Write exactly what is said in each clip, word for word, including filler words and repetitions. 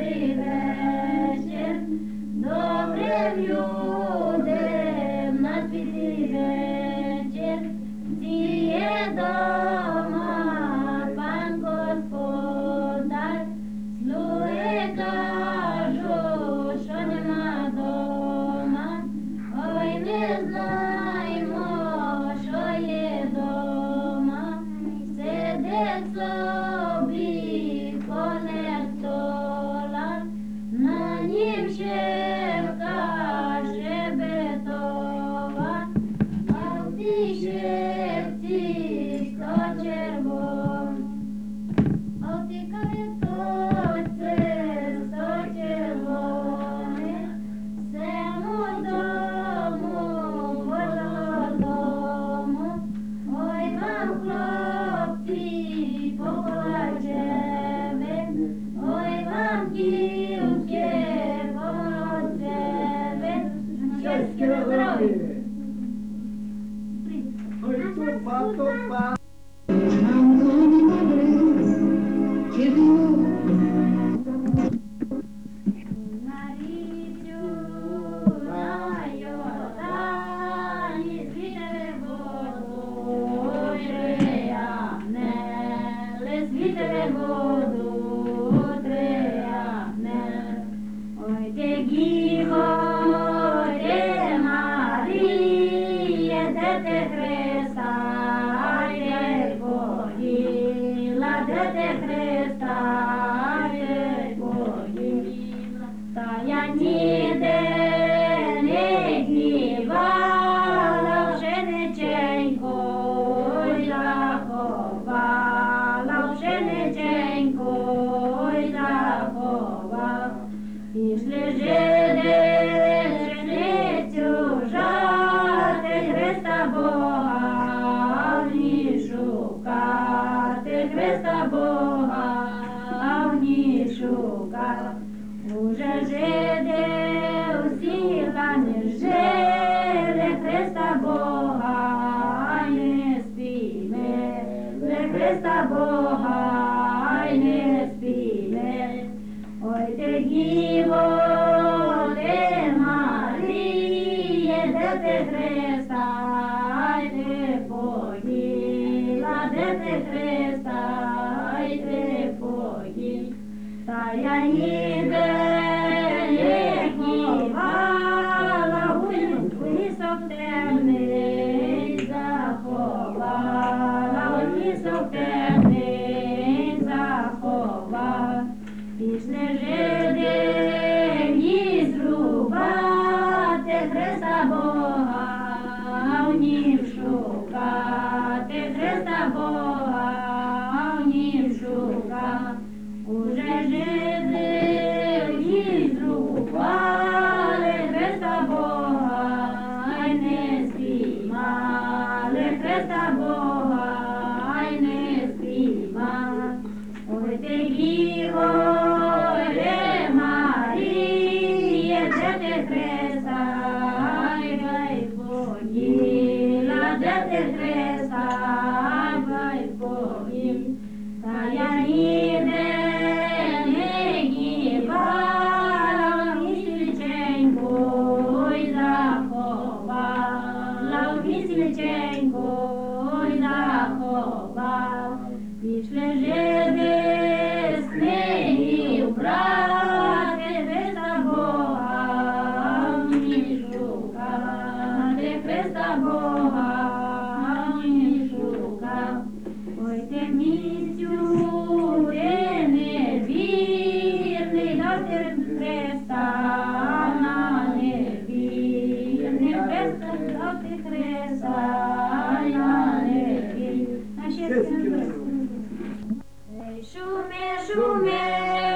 добрий вечір, добрим людям на світлий вечір. Діє дома пан господар, слуги кажуть, що нема дома. Ой, не знаємо, що є дома. Сидить собі коло стола, на нім щепка шебетова, а в тій щепці сто червон. А в тій капітоці сто червоних, всему дому, Божого дому. Ой, вам, хлопці, поплачеве, ой, вам, дівки, помолодцеве. Щастя, здоров'я! Ой, тупа, тупа. На річчю, на Йордані, світили воду, три ангели, світили воду, три ангели. Ой, ти Гігоре, Маріє, де ти Христа, де погибла, де ти Христа, де погибла. Та я ніде не дівала, вже ніченько й заховала, вже ніченько й заховала. Пішли жиди жницю жати, Христа Бога в ній шукати, Христа Бога в ній шукати. Уже жиди усі не жили, Христа Бога не співали, Христа Бога не співали. Ой, ти Діво, ти Маріє, де ти Христа, ти погибла, де ти Христа, ти погибла. Та я ніде не дівала, у лісок темний заховала, у лісок темний заховала. Пішли жиди ні зрубати, Христа Бога в нім шукати, Христа Бога в нім шукати. Уже жиди ні зрубали, Христа Бога й не спіймали, Христа Бога й не спіймали. Ой, ти Гігоре, Маріє, де ти Христа, й погибла, де ти Христа, й погибла. Та я ніде не дівала, в місяченьку й заховала, в місяченьку й заховала. Пішли жиди з книгів брати, Христа Бога в ній шукати, Христа Бога в ній шукати. Ой, ти місцю, ти невірний, доти Христа на невірний, Христа, доти Христа на невірний. На щастя. Ей, шуми, шуми,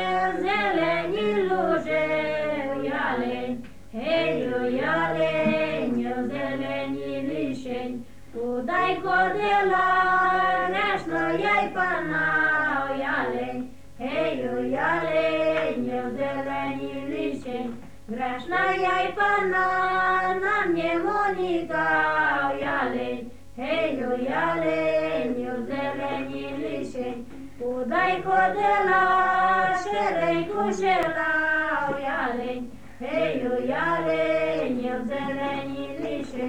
зелені лужи, ялень, гей, ялень, зелені лишень, кудай ходила, грешно я й пана, ялень, гей, ялень, зелені лишень, грешна я й пана, на мне Моніка, ялень, гей, ялень, зелені лишень, кудай ходила, ще Șerencușelau, ialeni, heiu, ialeni, eu zelenilișe.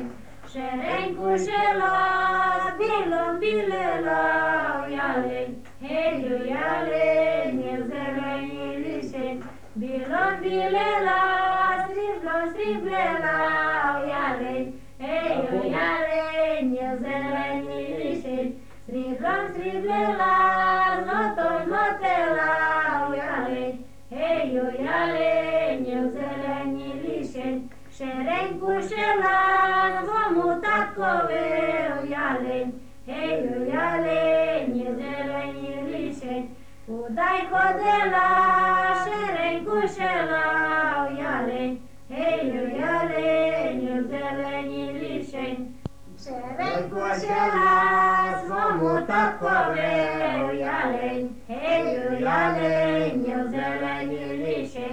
Șerencușelau, bilon, bilelau, ialeni, heiu, ialeni, eu zelenilișe. Bilon, bilelau, striblon, striblelau, ialeni, heiu, ialeni, eu zelenilișe. Striblon, striblelau, zloton, zlotelau, ialeni, heiu, ialeni, eu zelenilișe. Șerencușelau, zvomutat coveu, ialeni, heiu, ialeni, eu zelenilișe. Udai codelau, șerencușelau, ialeni, heiu, ialeni, eu zelenilișe. Șerencușelau, zvomutat coveu, ialeni, heiu, ialeni, eu zelenilișe.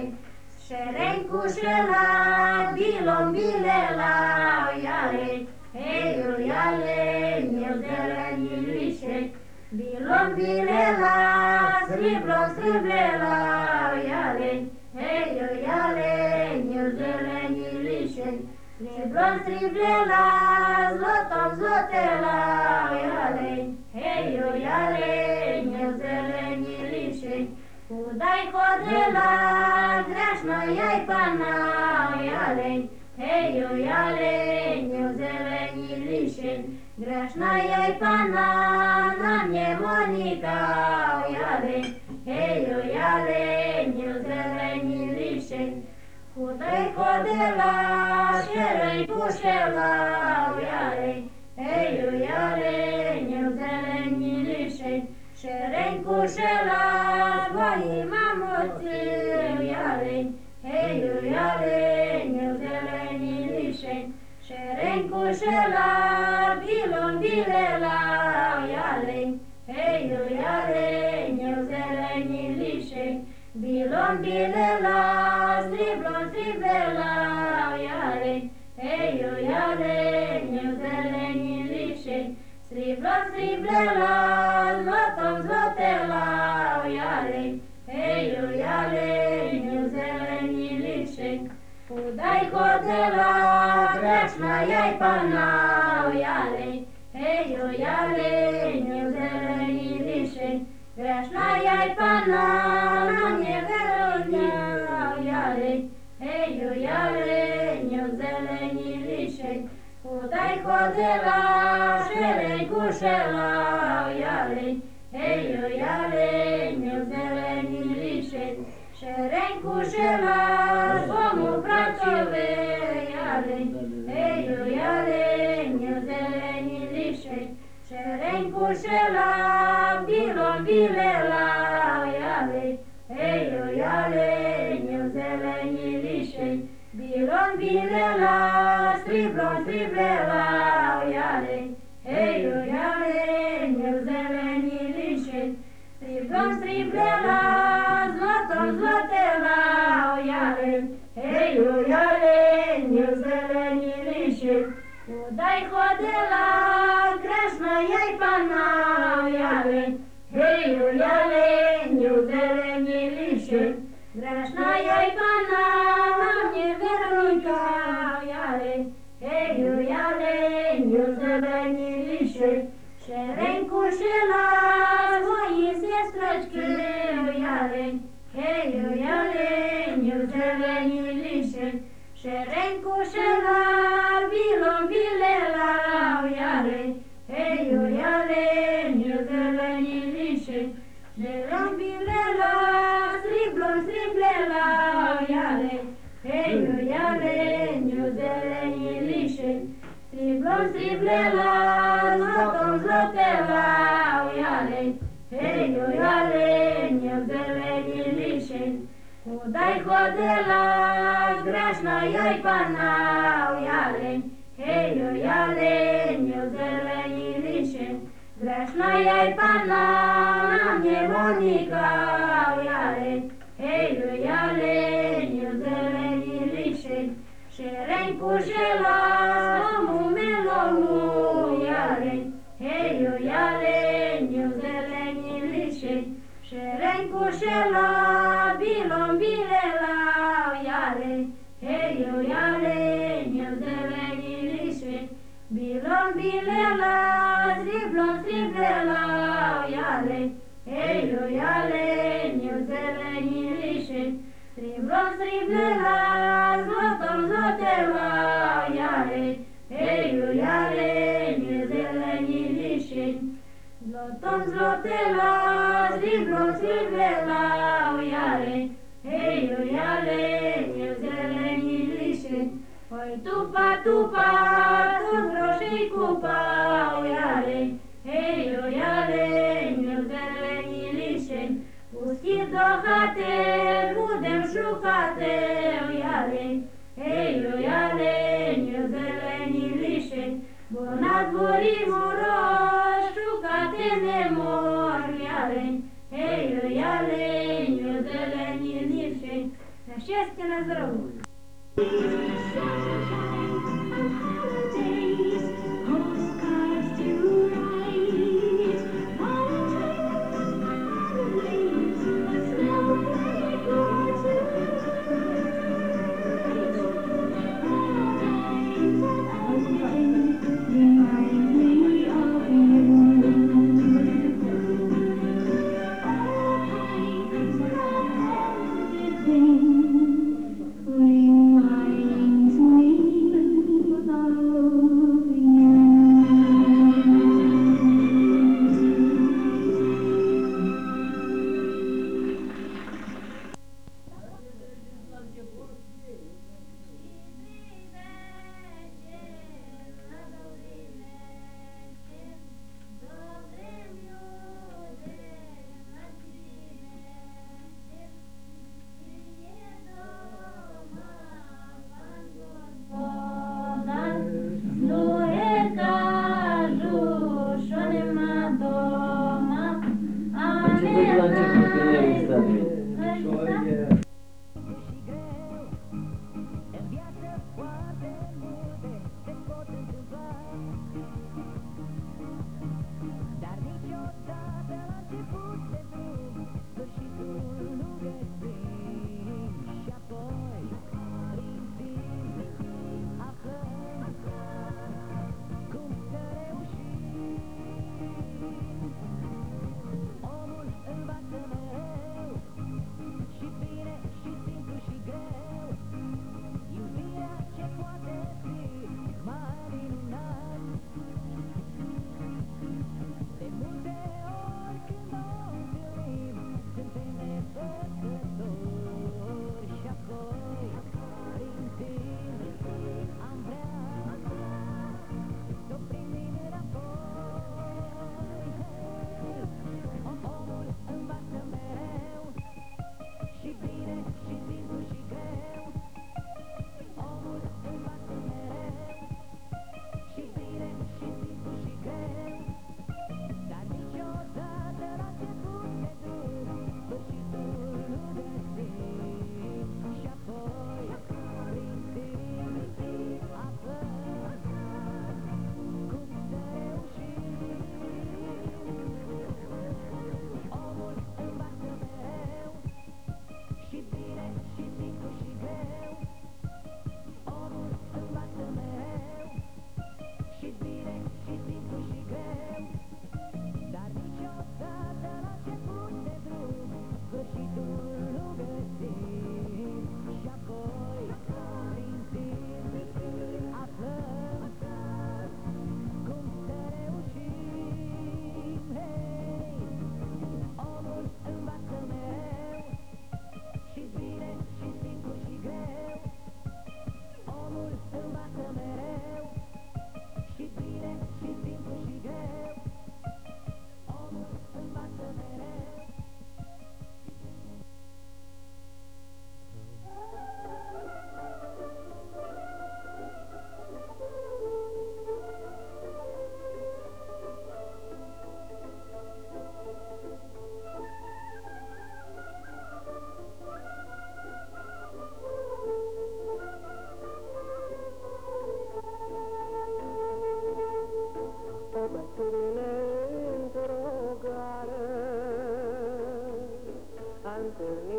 Șerencușelau, bilon, bilelau, ialeni, heiu, ialeni, eu zelenilișe. Bilon, bilelau, striblon, striblelau, ialeni, heiu, ialeni, eu zelenilișe. Striblon, striblelau, zloton, zlotelau, ialeni, heiu, ialeni, eu zelenilișe. Udai codelau, greașnă i-ai panau, ialeni, heiu, ialeni, eu zelenilișe. Greașnă i-ai panau, na mnemonicau, ialeni, heiu, ialeni, eu zelenilișe. Udai codelau, șerencușelau, ialeni, heiu, ialeni, eu zelenilișe. Șerencușelau, voima mulțiu, ialeni, heiu, ialeni, eu zelenilișe. Șerencușelau, bilon, bilelau, ialeni, heiu, ialeni, eu zelenilișe. Bilon, bilelau, striblon, striblelau, ialeni, heiu, ialeni, eu zelenilișe. Striblon, striblelau, zloton, zlotelau, ialeni, heiu, ialeni, eu zelenilișe. Udai codelau, greașnă i-ai panau, ialeni, heiu, ialeni, eu zelenilișe. Greașnă i-ai panau, na neveruneau, ialeni, heiu, ialeni, eu zelenilișe. Udai codelau, șerencușelau, ialeni, heiu, ialeni, eu zelenilișe. Șerencușelau, zvomul Brațovei, ialeni, heiu, ialeni, eu zelenilișe. Șerencușelau, bilon, bilelau, ialeni, heiu, ialeni, eu zelenilișe. Bilon, bilelau, striblon, striblelau, ialeni, heiu, ialeni, eu zelenilișe. Striblon, striblelau, zloton, zlotelau, ialeni, heiu, ialeni, eu zelenilișe. Udai codelau, greașnă i-ai panau, ialeni, heiu, ialeni, eu zelenilișe. Greașnă i-ai panau, na neverunicau, ialeni, heiu, ialeni, eu zelenilișe. Șerencușelau, voi se străcheu, ialeni, heiu, ialeni, eu zelenilișe. Șerencușelau, bilon, bilelau, ialeni, heiu, ialeni, eu zelenilișe. Bilon, bilelau, striblon, striblelau, ialeni, heiu, ialeni, eu zelenilișe. Striblon, striblelau, zloton, zlotelau, ialeni, heiu, ialeni, eu zelenilișe. Udai codelau, greașnă i-ai panau, ialeni, heiu, ialeni, eu zelenilișe. Greașnă i-ai panau, na nemonicau, ialeni, heiu, ialeni, eu zelenilișe. Șerencușelau, omul melomul, ialeni, heiu, ialeni, eu zelenilișe. Șerencușelau, bilombile la iale, hei eu iale, eu zelenilișe, bilombile la striblom strible la iale, hei eu iale, eu zelenilișe, striblom strible la zlotom zlote la iale, hei eu iale, eu zelenilișe, zlotom zlote la striblom strible la iale, hei eu iale, eu zelenilișe, oi tupa tupa, toți roșii cupa, iale, hei eu iale, eu zelenilișe, pusti dohate, budem șucate, iale, hei eu iale, eu zelenilișe, bona dvori moroș, șucate ne mor, iale, hei eu iale, eu zelenilișe, na șeste na zdrovu.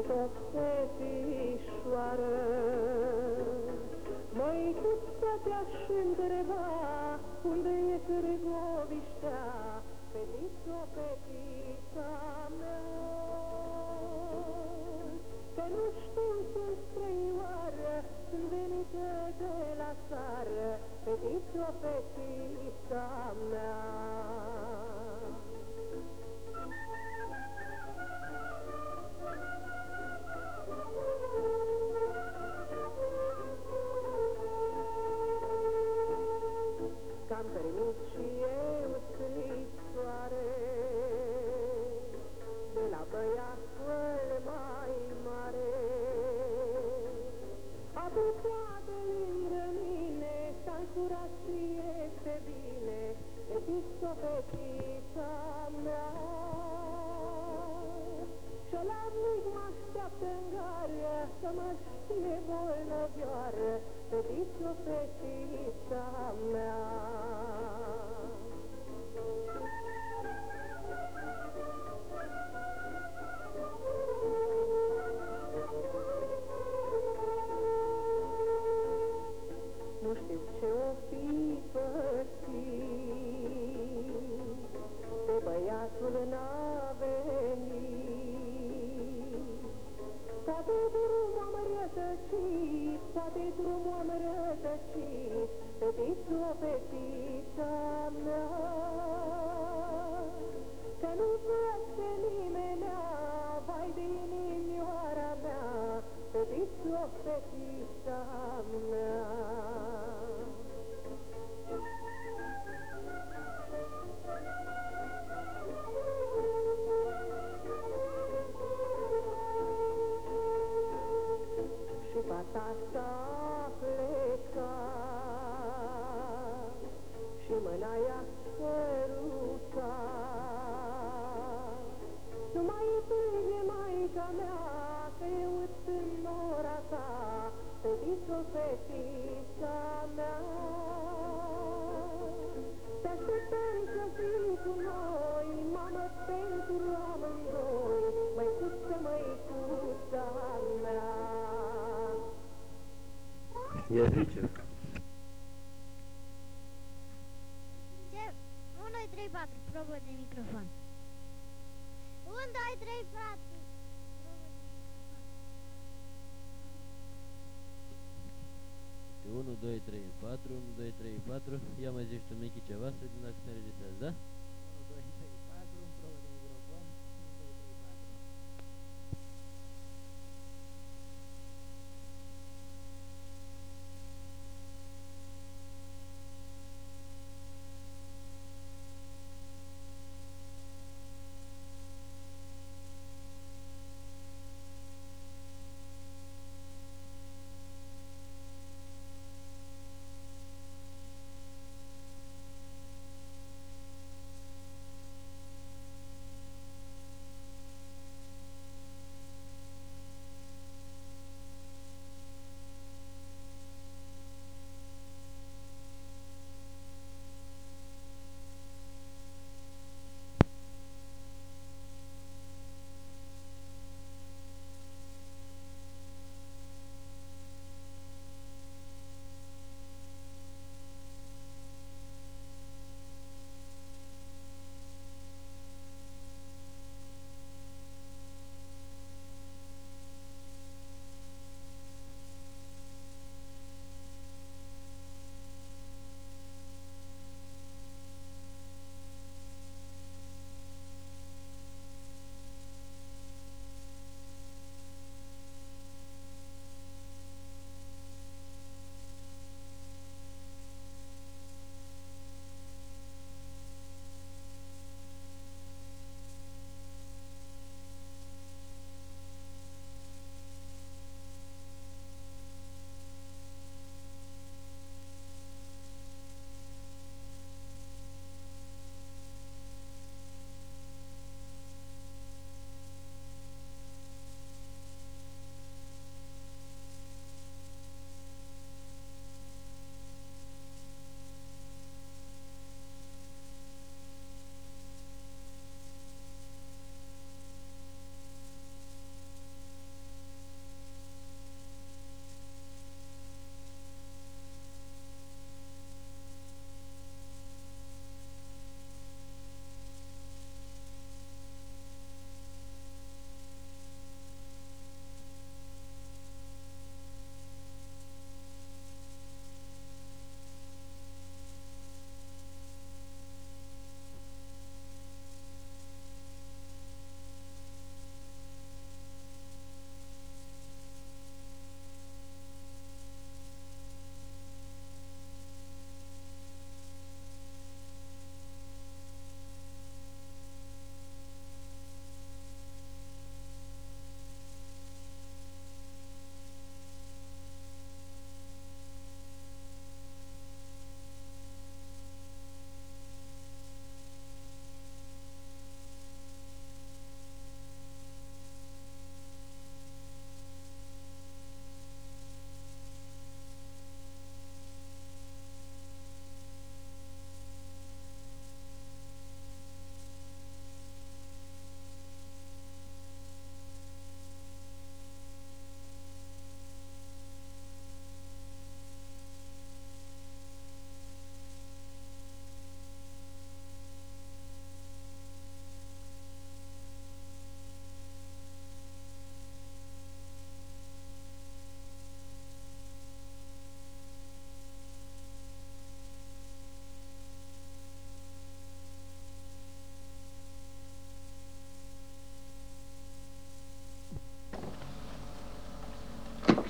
o fetișoară. Măicuța te-aș întreba unde e Târgoviștea, fetițo, fetița mea. Că nu știu, sunt străioară, sunt venită de la țară, fetițo, fetița mea. Cam primit și eu scrisoare de la băiatul mai mare. Atâta de lângă mine, s-a însurat și este bine, fetițo, fetița mea. Și la mic mă așteaptă în gară, să mă știe bolnăvioară, fetițo, fetița mea. Nu știu ce-o fi pățit, de băiatul n-a venit. Poate drumul am rătăcit, poate drumul am rătăcit, fetițo, fetița mea. Că nu văd pe nimenea, vai de inimioara mea, fetițo, fetița mea. Și fata s-a plecat și mâna i-a sărutat. Nu mai plânge maica mea, că eu îți sunt nora ta, fetițo, fetița mea. Te așteptăm să fii cu noi, mamă, pentru amândoi, măicuță, măicuța mea. Ia zice. Ce? unu, doi, trei, patru, probă de microfon. unu, doi, trei, patru. unu, doi, trei, patru, unu, doi, trei, patru. Ia mai zici tu, Michi, ceva, să vedem dacă se înregistrează, da? unu, doi, trei, patru, în probă de microfon. unu, doi, trei, patru.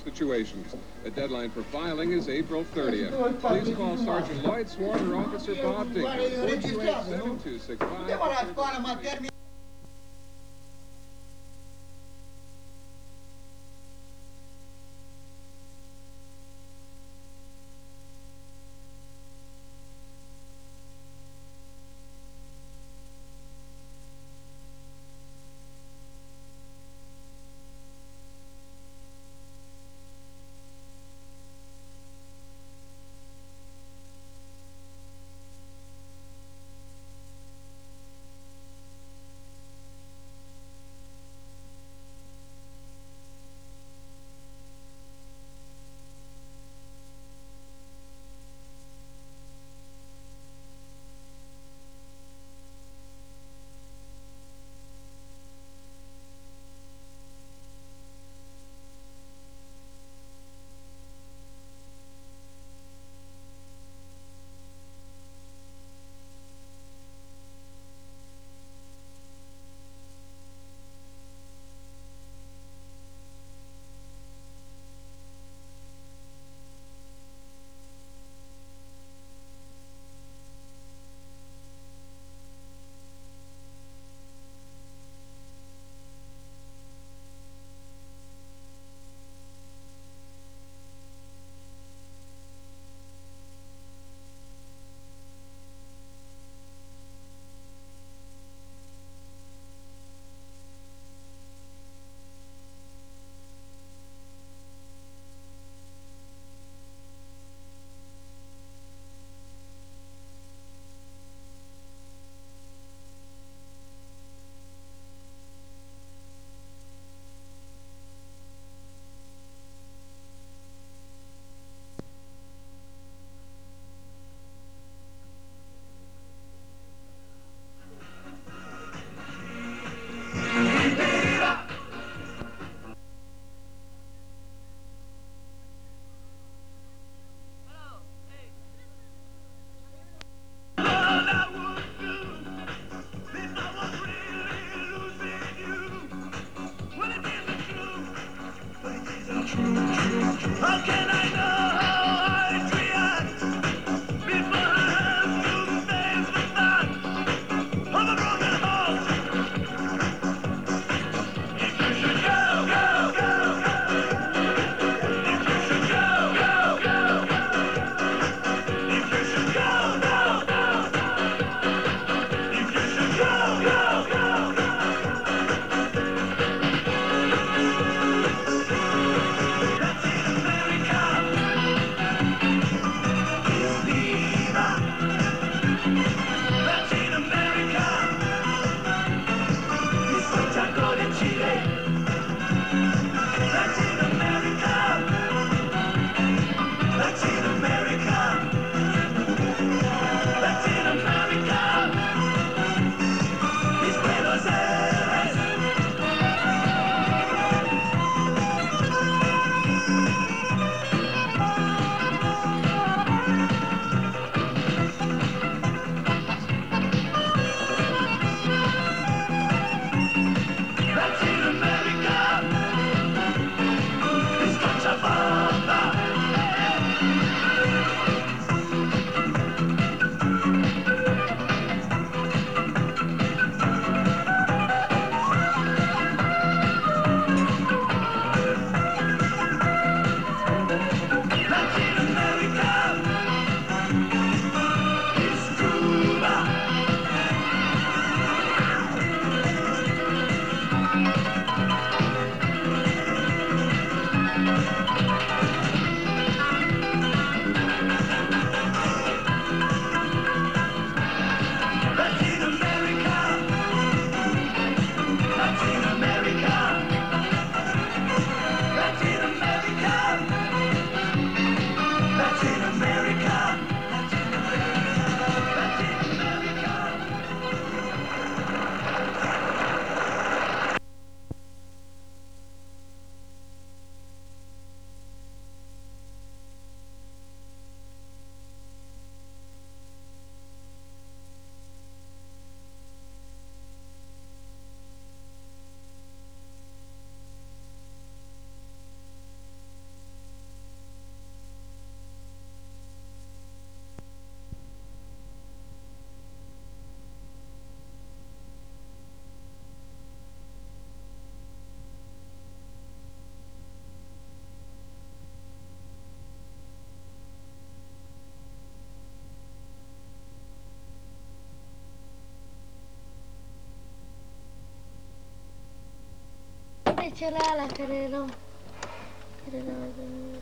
situations. The deadline for filing is April thirtieth. Please call Sergeant Lloyd Swan or Officer Bob Dinkins, four two eight, seven two six five. How can I know how I react before I have to face the fact of a broken heart? If you should go, go, go, if you should go, go, go, if you should go, go, go, if you should go, go, go. pecele alea care erau... Care erau de mine.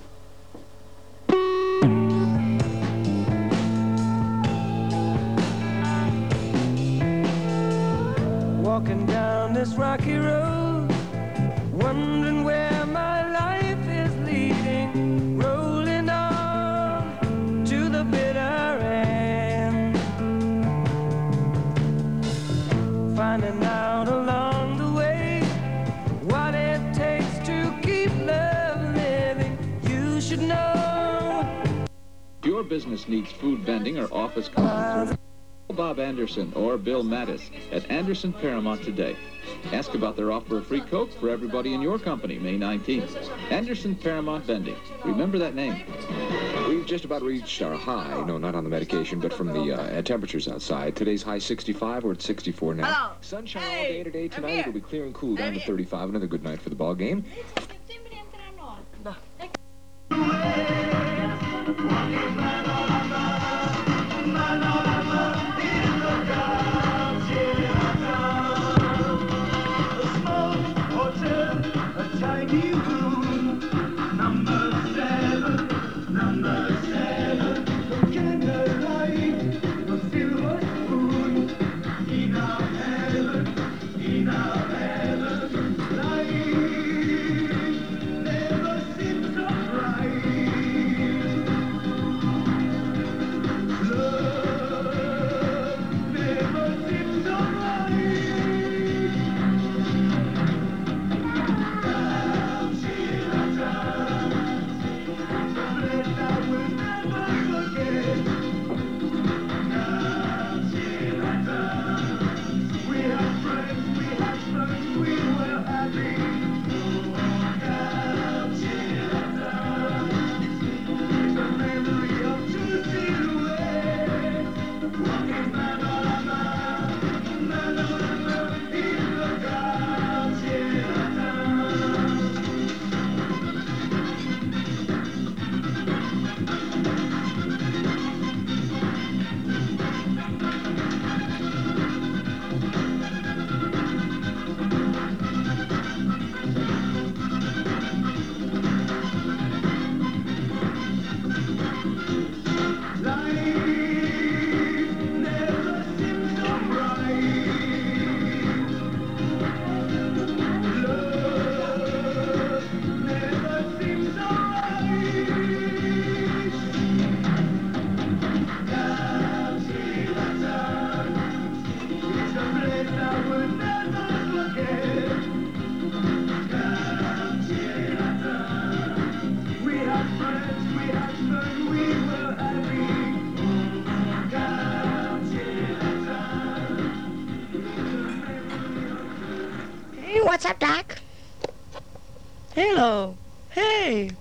Walking down this rocky road, wondering where my life is leading, rolling on to the bitter end, finding out along the way what it takes to keep love living. You should know. If your business needs food vending or office conference, Bob Anderson or Bill Mattis at Anderson Paramount today. Ask about their offer of free Coke for everybody in your company, May nineteenth. Anderson Paramount Vending. Remember that name. We've just about reached our high, no, not on the medication, but from the uh, temperatures outside. Today's high sixty-five, we're at sixty-four now. Hello. Sunshine Hey, all day today. I'm Tonight here. it'll be clear and cool down I'm to here. thirty-five. Another good night for the ball game. Da. Hey, what's up, Doc? Hello. Hey.